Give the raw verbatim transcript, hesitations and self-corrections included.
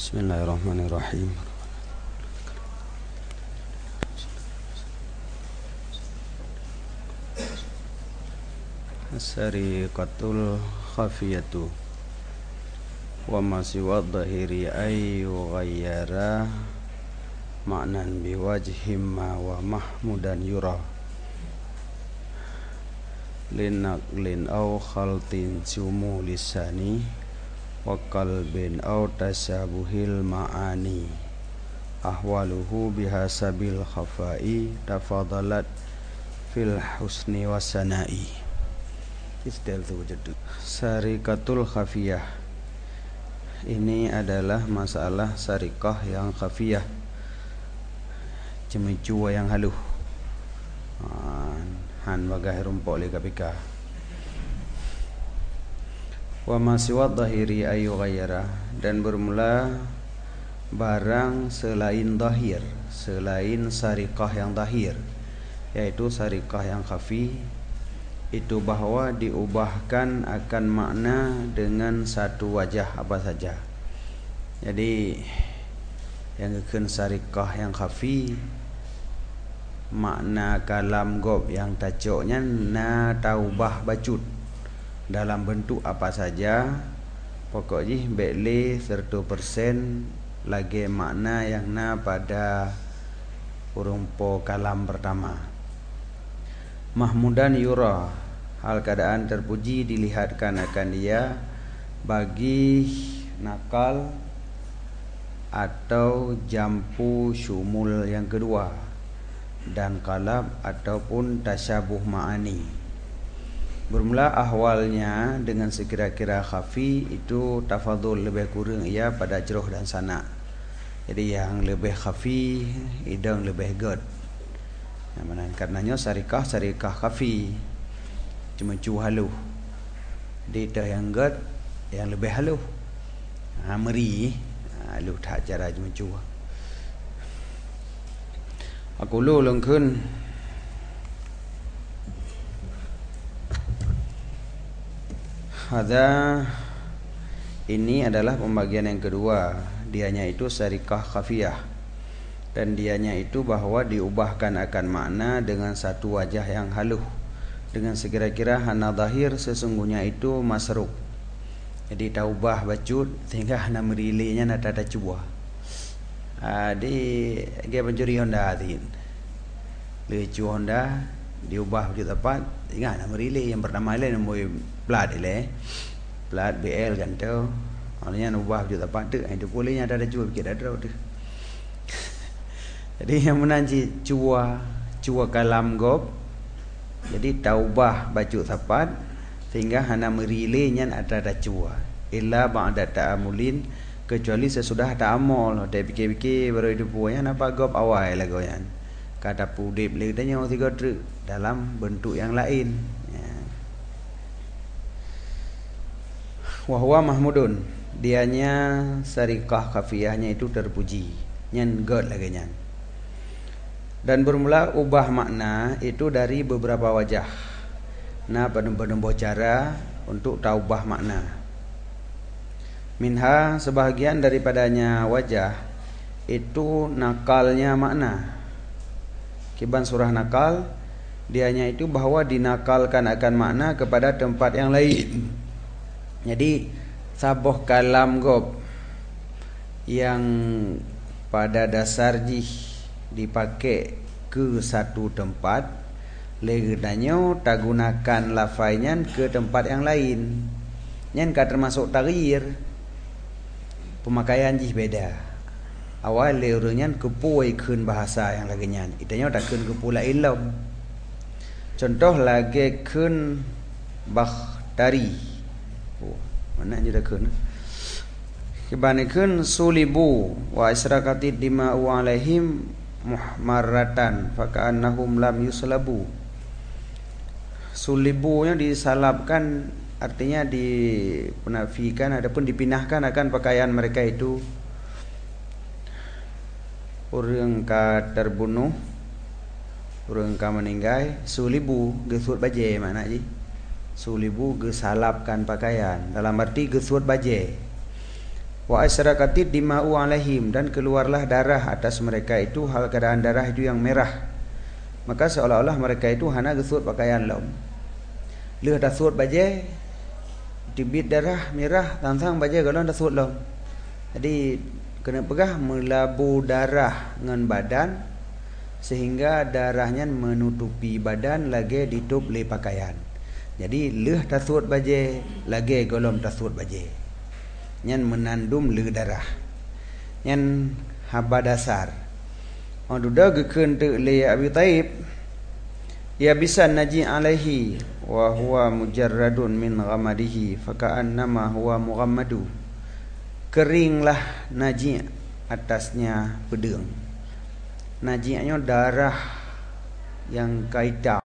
Bismillahirrahmanirrahim. As-sariqatul khafiyatu wa ma siwa dhahiri ayu ghayyara ma'nan biwajhim ma wa mahmudan yura linaqlin aw khaltin sumu lisani wa qalbin aw tasabuhil ma'ani ahwaluhu bihasabil khafai tafadalat fil husni wasana'i. Istil tu wujud. Sarikatul khafiyah ini adalah masalah sarikah yang khafiyah, cemicua yang haluh. Han bagai rumpok le kapika. Wa masiwad dhahiri ayu ghayyara, dan bermula barang selain zahir, selain sarikah yang zahir, yaitu sarikah yang khafi, itu bahwa diubahkan akan makna dengan satu wajah apa saja. Jadi yang keun sarikah yang khafi, makna kalam gob yang tacoknya na taubah bacut dalam bentuk apa saja, pokoknya bekle seratus persen lagi makna yang na pada urumpo kalam pertama. Mahmudan yura, hal keadaan terpuji dilihatkan akan dia bagi nakal atau jampu syumul yang kedua, dan kalab ataupun tasyabuh ma'ani. Bermula ahwalnya dengan sekira-kira khafi itu tafadhul lebih kurang ia pada jeruh dan sana. Jadi yang lebih khafi idang lebih gad. Nah, mana karenanya sarikah sarikah khafi cuma cu haluh. Di dah yang gad yang lebih haluh. Ha meri haluh tak cara cuma cu. Aku lu lengkeun hadza, ini adalah pembagian yang kedua. Dianya itu sarikah khafiyah, dan dianya itu bahwa diubahkan akan makna dengan satu wajah yang haluh, dengan sekira-kira hana zahir sesungguhnya itu masruk. Jadi taubah bacut sehingga hana merilenya nada ada cuba. Ah di dia pencuri Honda tin. Lecu Honda diubah begitu tepat sehingga hana merileh yang pertama ile nombor plat ile. Plat B L kan tu. Maknanya ubah begitu tepat tu itu bolehnya ada ada cuba sikit ada tu. Jadi yang menanci cua cua kalam gob. Jadi taubah baju tepat sehingga hana merilehnya ada ada cua. Illa ba'da ta'amulin, kecuali sesudah ta'amul. Dia fikir-fikir baru itu punya napa gob awal lah goyan. Kata pudip le tanya tiga truk dalam bentuk yang lain. Ya. Wa huwa mahmudun, dianya sarikah khafiyahnya itu terpuji. Nyan god lagi nyan. Dan bermula ubah makna itu dari beberapa wajah. Nah, penuh-penuh cara untuk taubah makna. Minha, sebahagian daripadanya wajah itu nakalnya makna. Kiban surah nakal, dianya itu bahwa dinakalkan akan makna kepada tempat yang lain. Jadi saboh kalam gob yang pada dasar jih dipakai ke satu tempat, legenanya tak gunakan lafainya ke tempat yang lain. Nyan ka termasuk taghyir, pemakaian jih beda. Awal leurnya kepuai keun bahasa yang lagi nyan, itanya tak keun kepula ilm. Contoh lagi keun bakhtari. Oh, mana je dah keun? Kebanikan sulibu wa israkatid dima'u alaihim muhmarratan faka'annahum lam yuslabu. Sulibunya disalabkan, artinya dipenafikan ataupun dipindahkan akan pakaian mereka itu. Orang ka terbunuh, orang ka meninggal, sulibu gesut baje mana ji? Sulibu gesalapkan pakaian, dalam arti gesut baje. Wa asrakatid dima'u alaihim, dan keluarlah darah atas mereka itu hal keadaan darah itu yang merah. Maka seolah-olah mereka itu hana gesut pakaian lom. Leuh dasut baje dibit darah merah tantang baje galon dasut lom. Jadi kena pegah melabu darah dengan badan sehingga darahnya menutupi badan lagi ditutup le pakaian. Jadi leuh dasut baje lagi golom dasut baje. Nyan menandum le darah. Nyan haba dasar. Aduda gekeun teu li Abi Thaib. Ya bisa naji alaihi wa huwa mujarradun min ghamadihi fa ka'annama huwa mughammadu. Keringlah naji atasnya pedang. Najinya darah yang kaitam.